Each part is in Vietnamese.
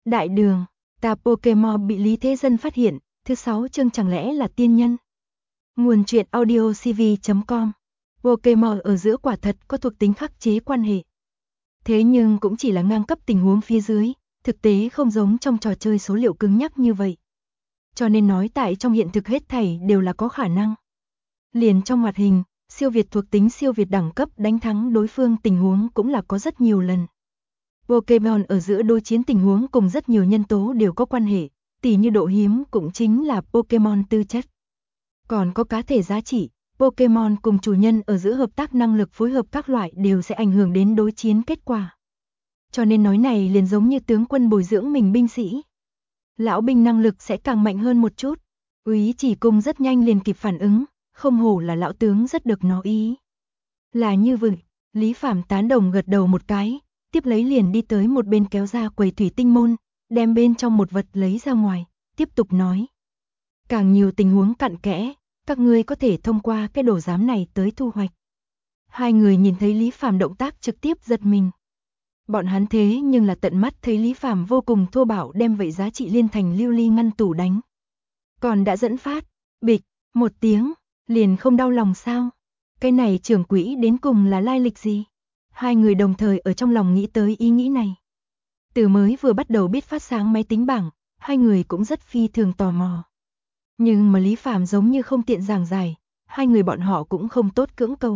Đại đường, ta Pokemon bị Lý Thế Dân phát hiện, thứ 6 chương chẳng lẽ là tiên nhân. Nguồn truyện audio cv.com. Pokemon ở giữa quả thật có thuộc tính khắc chế quan hệ. Thế nhưng cũng chỉ là ngang cấp tình huống phía dưới, thực tế không giống trong trò chơi số liệu cứng nhắc như vậy. Cho nên nói tại trong hiện thực hết thảy đều là có khả năng. Liền trong hoạt hình, siêu việt thuộc tính siêu việt đẳng cấp đánh thắng đối phương tình huống cũng là có rất nhiều lần. Pokemon ở giữa đối chiến tình huống cùng rất nhiều nhân tố đều có quan hệ, tỉ như độ hiếm cũng chính là Pokemon tư chất. Còn có cá thể giá trị, Pokemon cùng chủ nhân ở giữa hợp tác năng lực phối hợp các loại đều sẽ ảnh hưởng đến đối chiến kết quả. Cho nên nói này liền giống như tướng quân bồi dưỡng mình binh sĩ. Lão binh năng lực sẽ càng mạnh hơn một chút. Úy Chỉ Cung rất nhanh liền kịp phản ứng, không hổ là lão tướng rất được nó ý. Là như vậy, Lý Phàm tán đồng gật đầu một cái, tiếp lấy liền đi tới một bên kéo ra quầy thủy tinh môn, đem bên trong một vật lấy ra ngoài, tiếp tục nói. Càng nhiều tình huống cặn kẽ, các ngươi có thể thông qua cái đồ giám này tới thu hoạch. Hai người nhìn thấy Lý Phàm động tác trực tiếp giật mình. Bọn hắn thế nhưng là tận mắt thấy Lý Phàm vô cùng thô bạo đem vậy giá trị liên thành lưu ly ngăn tủ đánh. Còn đã dẫn phát, bịch, một tiếng, liền không đau lòng sao? Cái này trưởng quỹ đến cùng là lai lịch gì? Hai người đồng thời ở trong lòng nghĩ tới ý nghĩ này. Từ mới vừa bắt đầu biết phát sáng máy tính bảng, hai người cũng rất phi thường tò mò. Nhưng mà Lý Phàm giống như không tiện giảng giải, hai người bọn họ cũng không tốt cưỡng cầu.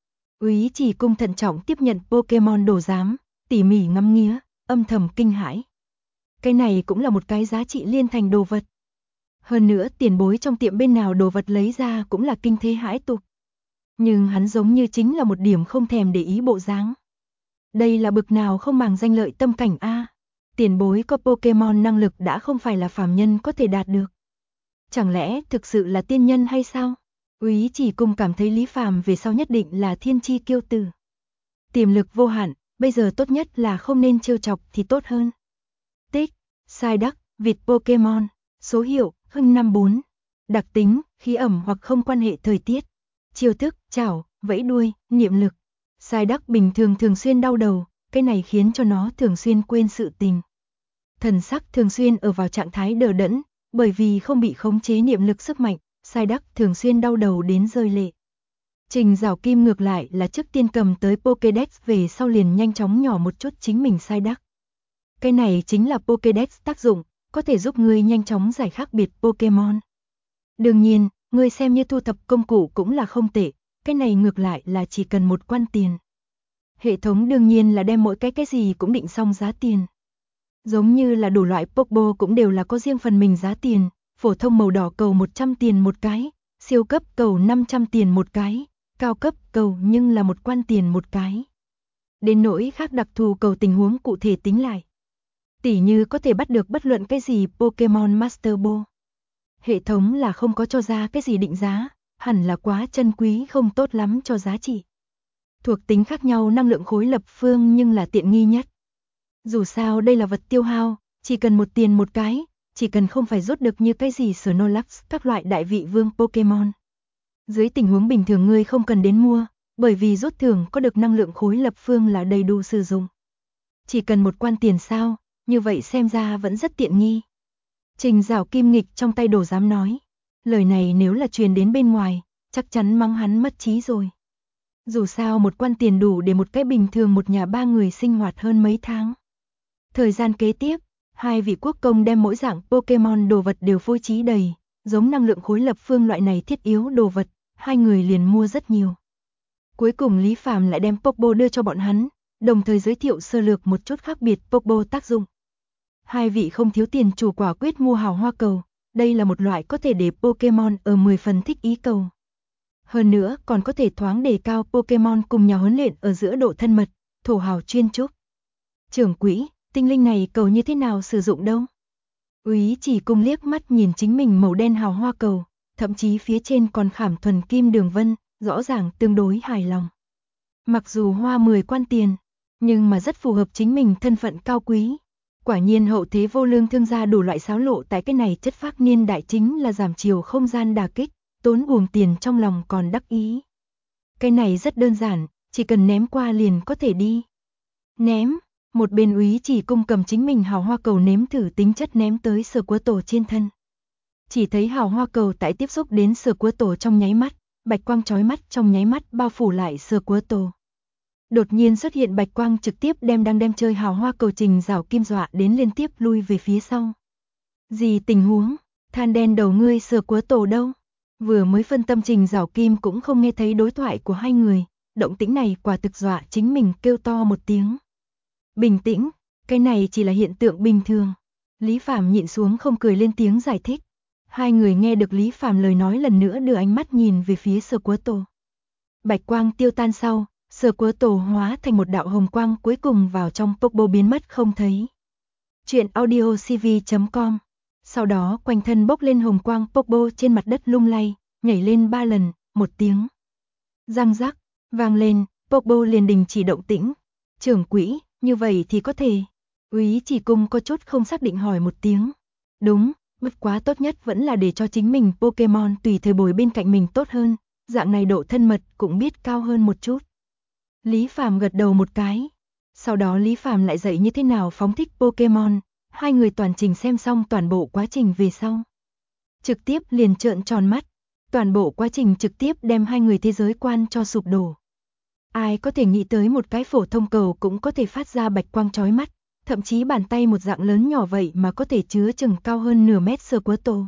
Úy Chỉ Cung thận trọng tiếp nhận Pokemon đồ giám, tỉ mỉ ngắm nghía, âm thầm kinh hãi. Cái này cũng là một cái giá trị liên thành đồ vật. Hơn nữa tiền bối trong tiệm bên nào đồ vật lấy ra cũng là kinh thế hãi tục. Nhưng hắn giống như chính là một điểm không thèm để ý bộ dáng. Đây là bực nào không màng danh lợi tâm cảnh a. Tiền bối có Pokemon năng lực đã không phải là phàm nhân có thể đạt được. Chẳng lẽ thực sự là tiên nhân hay sao? Úy Chỉ Cung cảm thấy Lý Phàm về sau nhất định là thiên chi kiêu tử. Tiềm lực vô hạn, bây giờ tốt nhất là không nên trêu chọc thì tốt hơn. Tích, Psyduck, vịt Pokemon, số hiệu, Hưng 54. Đặc tính, khí ẩm hoặc không quan hệ thời tiết. Chiêu thức, chảo, vẫy đuôi, niệm lực. Psyduck bình thường thường xuyên đau đầu, cái này khiến cho nó thường xuyên quên sự tình. Thần sắc thường xuyên ở vào trạng thái đờ đẫn, bởi vì không bị khống chế niệm lực sức mạnh, Psyduck thường xuyên đau đầu đến rơi lệ. Trình Giảo Kim ngược lại là trước tiên cầm tới Pokédex về sau liền nhanh chóng nhỏ một chút chính mình Psyduck. Cái này chính là Pokédex tác dụng, có thể giúp ngươi nhanh chóng giải khác biệt Pokemon. Đương nhiên, ngươi xem như thu thập công cụ cũng là không tệ, cái này ngược lại là chỉ cần một quan tiền. Hệ thống đương nhiên là đem mỗi cái gì cũng định xong giá tiền. Giống như là đủ loại Pokeball cũng đều là có riêng phần mình giá tiền, phổ thông màu đỏ cầu 100 tiền một cái, siêu cấp cầu 500 tiền một cái, cao cấp cầu nhưng là một quan tiền một cái. Đến nỗi khác đặc thù cầu tình huống cụ thể tính lại. Tỉ như có thể bắt được bất luận cái gì Pokemon Master Ball. Hệ thống là không có cho ra cái gì định giá, hẳn là quá chân quý không tốt lắm cho giá trị. Thuộc tính khác nhau năng lượng khối lập phương nhưng là tiện nghi nhất. Dù sao đây là vật tiêu hao, chỉ cần một tiền một cái, chỉ cần không phải rút được như cái gì Snorlax các loại đại vị vương Pokemon. Dưới tình huống bình thường ngươi không cần đến mua, bởi vì rút thưởng có được năng lượng khối lập phương là đầy đủ sử dụng. Chỉ cần một quan tiền sao, như vậy xem ra vẫn rất tiện nghi. Trình Giảo Kim nghịch trong tay đồ giám nói. Lời này nếu là truyền đến bên ngoài, chắc chắn mắng hắn mất trí rồi. Dù sao một quan tiền đủ để một cái bình thường một nhà ba người sinh hoạt hơn mấy tháng. Thời gian kế tiếp, hai vị quốc công đem mỗi dạng Pokemon đồ vật đều phối trí đầy, giống năng lượng khối lập phương loại này thiết yếu đồ vật, hai người liền mua rất nhiều. Cuối cùng Lý Phàm lại đem Pokeball đưa cho bọn hắn, đồng thời giới thiệu sơ lược một chút khác biệt Pokeball tác dụng. Hai vị không thiếu tiền chủ quả quyết mua hào hoa cầu, đây là một loại có thể để Pokemon ở 10 phần thích ý cầu. Hơn nữa còn có thể thoáng đề cao Pokemon cùng nhau huấn luyện ở giữa độ thân mật, thổ hào chuyên trúc. Trưởng quỹ, tinh linh này cầu như thế nào sử dụng đâu? Úy Chỉ Cung liếc mắt nhìn chính mình màu đen hào hoa cầu, thậm chí phía trên còn khảm thuần kim đường vân, rõ ràng tương đối hài lòng. Mặc dù hoa 10 quan tiền, nhưng mà rất phù hợp chính mình thân phận cao quý. Quả nhiên hậu thế vô lương thương gia đủ loại xáo lộ tại cái này chất phác niên đại chính là giảm chiều không gian đả kích, tốn uổng tiền trong lòng còn đắc ý. Cái này rất đơn giản, chỉ cần ném qua liền có thể đi. Ném, Một bên Úy Chỉ Cung cầm chính mình hào hoa cầu nếm thử tính chất ném tới Sở Quốc Tổ trên thân. Chỉ thấy hào hoa cầu tại tiếp xúc đến Sở Quốc Tổ trong nháy mắt, bạch quang chói mắt trong nháy mắt bao phủ lại Sở Quốc Tổ. Đột nhiên xuất hiện bạch quang trực tiếp đang đem chơi hào hoa cầu Trình Giảo Kim dọa đến liên tiếp lui về phía sau. Gì tình huống? Than đen đầu ngươi Sở Quốc Tổ đâu? Vừa mới phân tâm Trình Giảo Kim cũng không nghe thấy đối thoại của hai người, động tĩnh này quả thực dọa chính mình kêu to một tiếng. Bình tĩnh, cái này chỉ là hiện tượng bình thường. Lý Phàm nhịn xuống không cười lên tiếng giải thích. Hai người nghe được Lý Phàm lời nói lần nữa đưa ánh mắt nhìn về phía Sở Quốc Tổ. Bạch quang tiêu tan sau, Sở Quốc Tổ hóa thành một đạo hồng quang cuối cùng vào trong Pokebo biến mất không thấy. Chuyện audiocv.com. Sau đó quanh thân bốc lên hồng quang Pokebo trên mặt đất lung lay, nhảy lên 3 lần, một tiếng. Răng rắc, vang lên, Pokebo liền đình chỉ động tĩnh. Trưởng quỹ, như vậy thì có thể. Úy Chỉ Cung có chút không xác định hỏi một tiếng. Đúng, bất quá tốt nhất vẫn là để cho chính mình Pokemon tùy thời bồi bên cạnh mình tốt hơn, dạng này độ thân mật cũng biết cao hơn một chút. Lý Phàm gật đầu một cái. Sau đó Lý Phàm lại dạy như thế nào phóng thích Pokemon, hai người toàn trình xem xong toàn bộ quá trình về sau. Trực tiếp liền trợn tròn mắt, toàn bộ quá trình trực tiếp đem hai người thế giới quan cho sụp đổ. Ai có thể nghĩ tới một cái phổ thông cầu cũng có thể phát ra bạch quang chói mắt, thậm chí bàn tay một dạng lớn nhỏ vậy mà có thể chứa chừng cao hơn nửa mét Sở Quốc Tổ.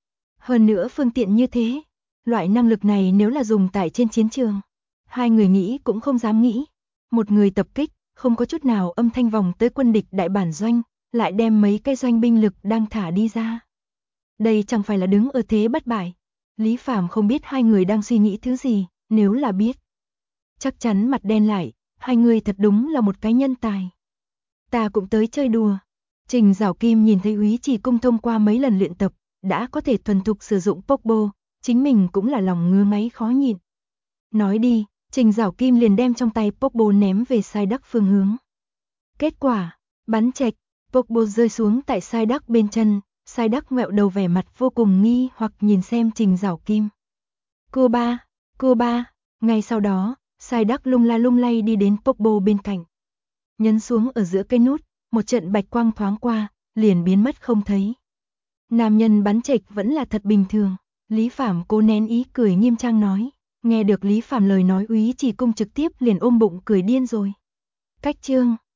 Hơn nữa phương tiện như thế, loại năng lực này nếu là dùng tại trên chiến trường, hai người nghĩ cũng không dám nghĩ. Một người tập kích, không có chút nào âm thanh vòng tới quân địch đại bản doanh, lại đem mấy cái doanh binh lực đang thả đi ra. Đây chẳng phải là đứng ở thế bất bại. Lý Phàm không biết hai người đang suy nghĩ thứ gì, nếu là biết, chắc chắn mặt đen lại, hai người thật đúng là một cái nhân tài. Ta cũng tới chơi đùa. Trình Giảo Kim nhìn thấy Úy Chỉ Cung thông qua mấy lần luyện tập, đã có thể thuần thục sử dụng Pokebo, chính mình cũng là lòng ngứa ngáy khó nhịn. Nói đi, Trình Giảo Kim liền đem trong tay Pokebo ném về Sai Đắc phương hướng. Kết quả, bắn chệch, Pokebo rơi xuống tại Sai Đắc bên chân, Sai Đắc ngẹo đầu vẻ mặt vô cùng nghi hoặc nhìn xem Trình Giảo Kim. Cô ba, ngay sau đó, Sai Đắc lung lay đi đến Pokebo bên cạnh. Nhấn xuống ở giữa cây nút, một trận bạch quang thoáng qua, liền biến mất không thấy. Nam nhân bắn chệch vẫn là thật bình thường, Lý Phàm cố nén ý cười nghiêm trang nói. Nghe được Lý Phàm lời nói Úy Chỉ Cung trực tiếp liền ôm bụng cười điên rồi. Cách chương